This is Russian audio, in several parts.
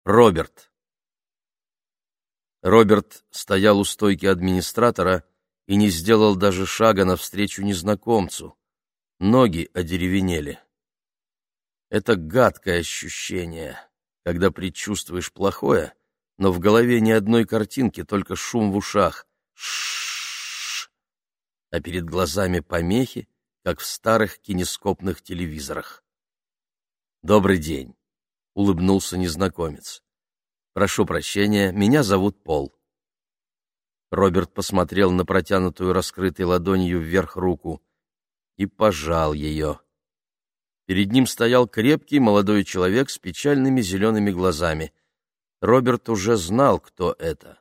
Роберт. Роберт стоял у стойки администратора и не сделал даже шага навстречу незнакомцу. Ноги одеревенели. Это гадкое ощущение, когда предчувствуешь плохое, но в голове ни одной картинки, только шум в ушах. Ш-ш-ш. А перед глазами помехи, как в старых кинескопных телевизорах. «Добрый день», — улыбнулся незнакомец. «Прошу прощения, меня зовут Пол». Роберт посмотрел на протянутую раскрытой ладонью вверх руку и пожал ее. Перед ним стоял крепкий молодой человек с печальными зелеными глазами. Роберт уже знал, кто это.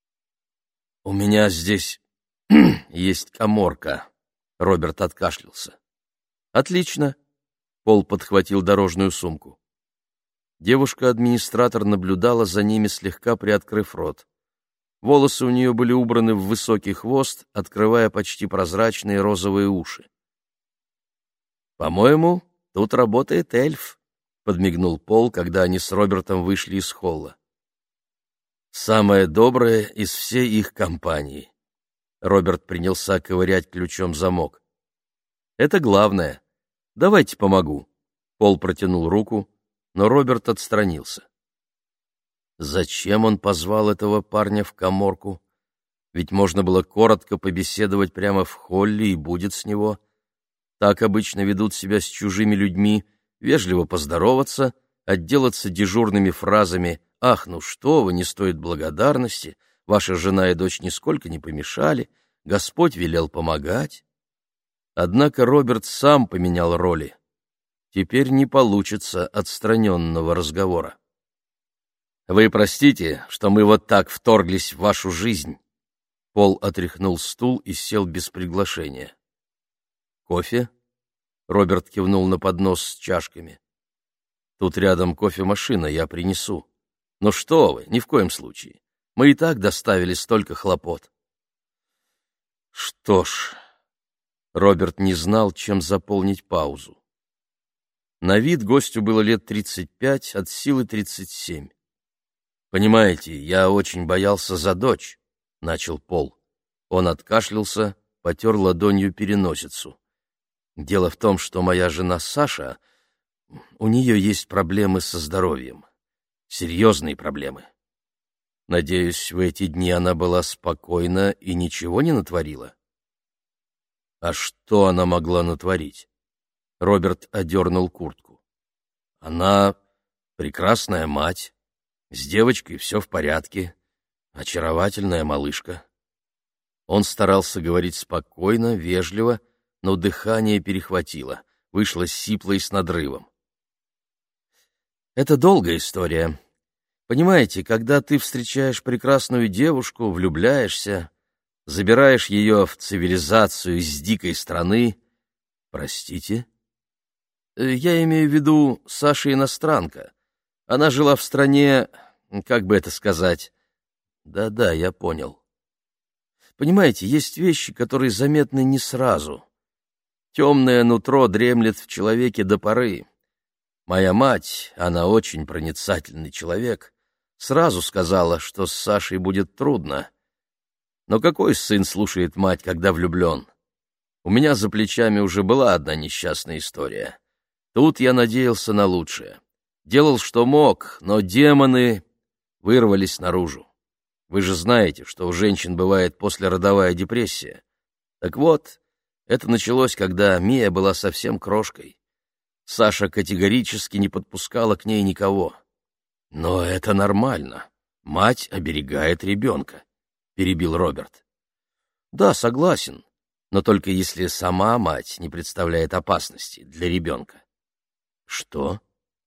«У меня здесь есть каморка», — Роберт откашлялся. «Отлично», — Пол подхватил дорожную сумку. Девушка-администратор наблюдала за ними, слегка приоткрыв рот. Волосы у нее были убраны в высокий хвост, открывая почти прозрачные розовые уши. «По-моему, тут работает эльф», — подмигнул Пол, когда они с Робертом вышли из холла. «Самое доброе из всей их компании». Роберт принялся ковырять ключом замок. «Это главное. Давайте помогу». Пол протянул руку, но Роберт отстранился. Зачем он позвал этого парня в каморку? Ведь можно было коротко побеседовать прямо в холле, и будет с него. Так обычно ведут себя с чужими людьми, вежливо поздороваться, отделаться дежурными фразами «Ах, ну что вы, не стоит благодарности, ваша жена и дочь нисколько не помешали, Господь велел помогать». Однако Роберт сам поменял роли. Теперь не получится отстраненного разговора. «Вы простите, что мы вот так вторглись в вашу жизнь». Пол отряхнул стул и сел без приглашения. «Кофе?» — Роберт кивнул на поднос с чашками. «Тут рядом кофемашина, я принесу». «Ну что вы, ни в коем случае. Мы и так доставили столько хлопот». Что ж, Роберт не знал, чем заполнить паузу. На вид гостю было лет 35, от силы 37. «Понимаете, я очень боялся за дочь», — начал Пол. Он откашлялся, потер ладонью переносицу. «Дело в том, что моя жена Саша, у нее есть проблемы со здоровьем. Серьезные проблемы. Надеюсь, в эти дни она была спокойна и ничего не натворила?» «А что она могла натворить?» Роберт одернул куртку. «Она прекрасная мать. С девочкой все в порядке. Очаровательная малышка». Он старался говорить спокойно, вежливо, но дыхание перехватило, вышло сипло и с надрывом. «Это долгая история. Понимаете, когда ты встречаешь прекрасную девушку, влюбляешься, забираешь ее в цивилизацию из дикой страны...» «Простите?» «Я имею в виду, Саша иностранка. Она жила в стране, как бы это сказать...» «Да-да, я понял. Понимаете, есть вещи, которые заметны не сразу. Темное нутро дремлет в человеке до поры. Моя мать, она очень проницательный человек, сразу сказала, что с Сашей будет трудно. Но какой сын слушает мать, когда влюблен? У меня за плечами уже была одна несчастная история. Тут я надеялся на лучшее. Делал, что мог, но демоны вырвались наружу. Вы же знаете, что у женщин бывает послеродовая депрессия. Так вот, это началось, когда Мия была совсем крошкой. Саша категорически не подпускала к ней никого. «Но это нормально. Мать оберегает ребенка», — перебил Роберт. «Да, согласен, но только если сама мать не представляет опасности для ребенка». «Что?»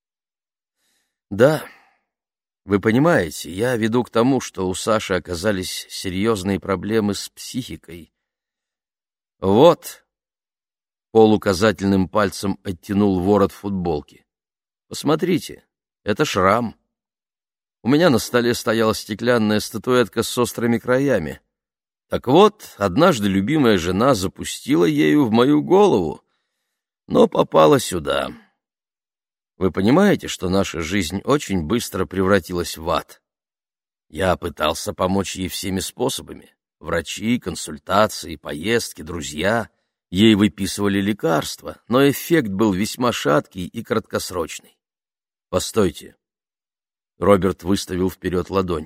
«Да, вы понимаете, я веду к тому, что у Саши оказались серьезные проблемы с психикой. Вот», — Пол указательным пальцем оттянул ворот футболки. «Посмотрите, это шрам. У меня на столе стояла стеклянная статуэтка с острыми краями. Так вот, однажды любимая жена запустила ею в мою голову, но попала сюда. Вы понимаете, что наша жизнь очень быстро превратилась в ад? Я пытался помочь ей всеми способами. Врачи, консультации, поездки, друзья. Ей выписывали лекарства, но эффект был весьма шаткий и краткосрочный. Постойте. Роберт выставил вперед ладонь.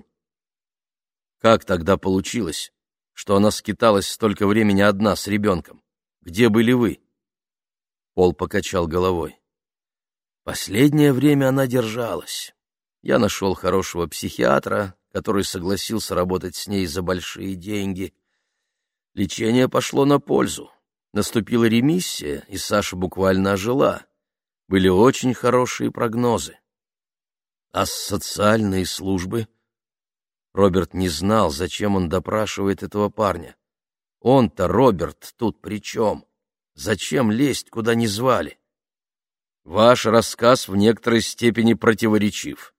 Как тогда получилось, что она скиталась столько времени одна с ребенком? Где были вы? Пол покачал головой. Последнее время она держалась. Я нашел хорошего психиатра, который согласился работать с ней за большие деньги. Лечение пошло на пользу. Наступила ремиссия, и Саша буквально ожила. Были очень хорошие прогнозы. А социальные службы? Роберт не знал, зачем он допрашивает этого парня. Он-то, Роберт, тут при чем? Зачем лезть, куда не звали? Ваш рассказ в некоторой степени противоречив.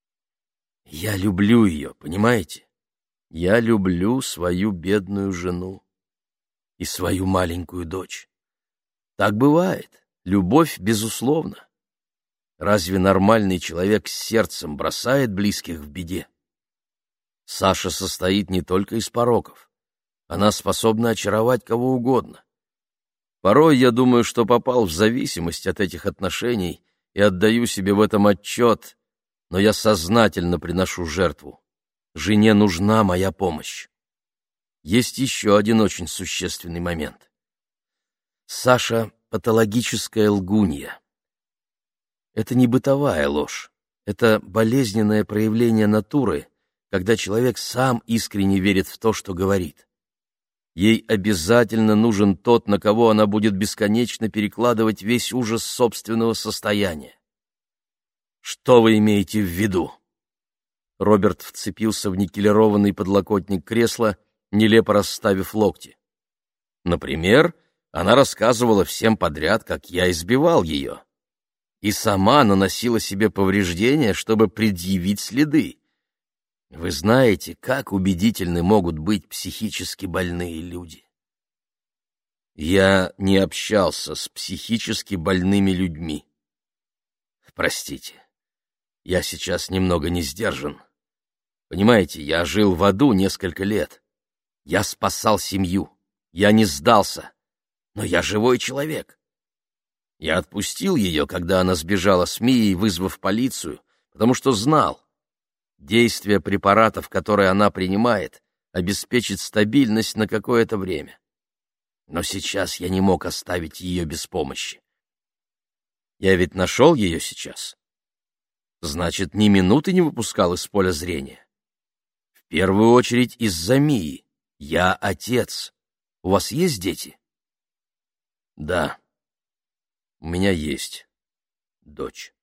Я люблю ее, понимаете? Я люблю свою бедную жену и свою маленькую дочь. Так бывает. Любовь безусловна. Разве нормальный человек с сердцем бросает близких в беде? Саша состоит не только из пороков. Она способна очаровать кого угодно. Порой я думаю, что попал в зависимость от этих отношений и отдаю себе в этом отчет, но я сознательно приношу жертву. Жене нужна моя помощь. Есть еще один очень существенный момент. Саша — патологическая лгунья. Это не бытовая ложь, это болезненное проявление натуры, когда человек сам искренне верит в то, что говорит. Ей обязательно нужен тот, на кого она будет бесконечно перекладывать весь ужас собственного состояния. Что вы имеете в виду? Роберт вцепился в никелированный подлокотник кресла, нелепо расставив локти. Например, она рассказывала всем подряд, как я избивал ее. И сама наносила себе повреждения, чтобы предъявить следы. Вы знаете, как убедительны могут быть психически больные люди. Я не общался с психически больными людьми. Простите, я сейчас немного не сдержан. Понимаете, я жил в аду несколько лет. Я спасал семью. Я не сдался. Но я живой человек. Я отпустил ее, когда она сбежала с Мией, вызвав полицию, потому что знал, действие препаратов, которые она принимает, обеспечит стабильность на какое-то время. Но сейчас я не мог оставить ее без помощи. Я ведь нашел ее сейчас. Значит, ни минуты не выпускал из поля зрения. В первую очередь из-за Мии. Я отец. У вас есть дети? Да. У меня есть дочь.